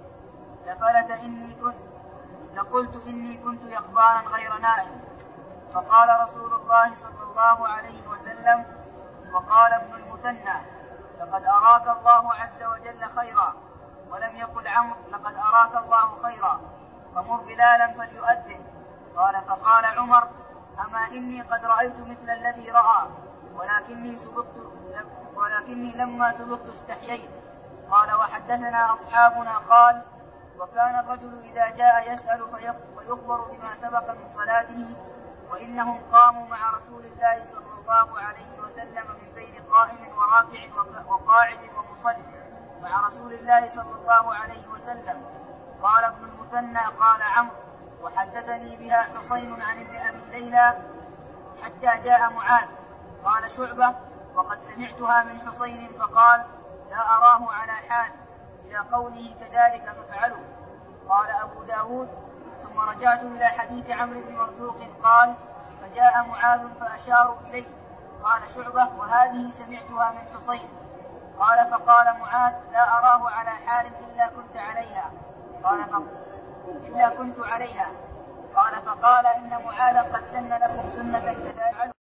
لقلت إني كنت يقظانا غير نائم. فقال رسول الله صلى الله عليه وسلم وقال ابن المثنى لقد أراك الله عز وجل خيرا، ولم يقل عمرو لقد أراك الله خيرا، فمر بلالا فليؤذن. قال فقال عمر أما إني قد رأيت مثل الذي رأى، ولكني لما سبقت استحييت. قال وحدثنا أصحابنا قال وكان الرجل إذا جاء يسأل فيخبر بما سبق من صلاته، وإنهم قاموا مع رسول الله صلى الله عليه وسلم من بين قائم وراكع وقاعد ومصل مع رسول الله صلى الله عليه وسلم. قال ابن المثنى قال عمرو وحدثني بها حسين عن ابن أبي ليلى حتى جاء معاذ. قال شعبة وقد سمعتها من حسين فقال لا أراه على حال إلى قوله كذلك ففعلوا. قال أبو داود ثم رجعت إلى حديث عمرو بن مرزوق قال فجاء معاذ فأشاروا إليه. قال شعبة وهذه سمعتها من حسين. قال فقال معاذ لا أراه على حال إلا كنت عليها. قال فقال إن معاذا قد سن لكم سنة كذلك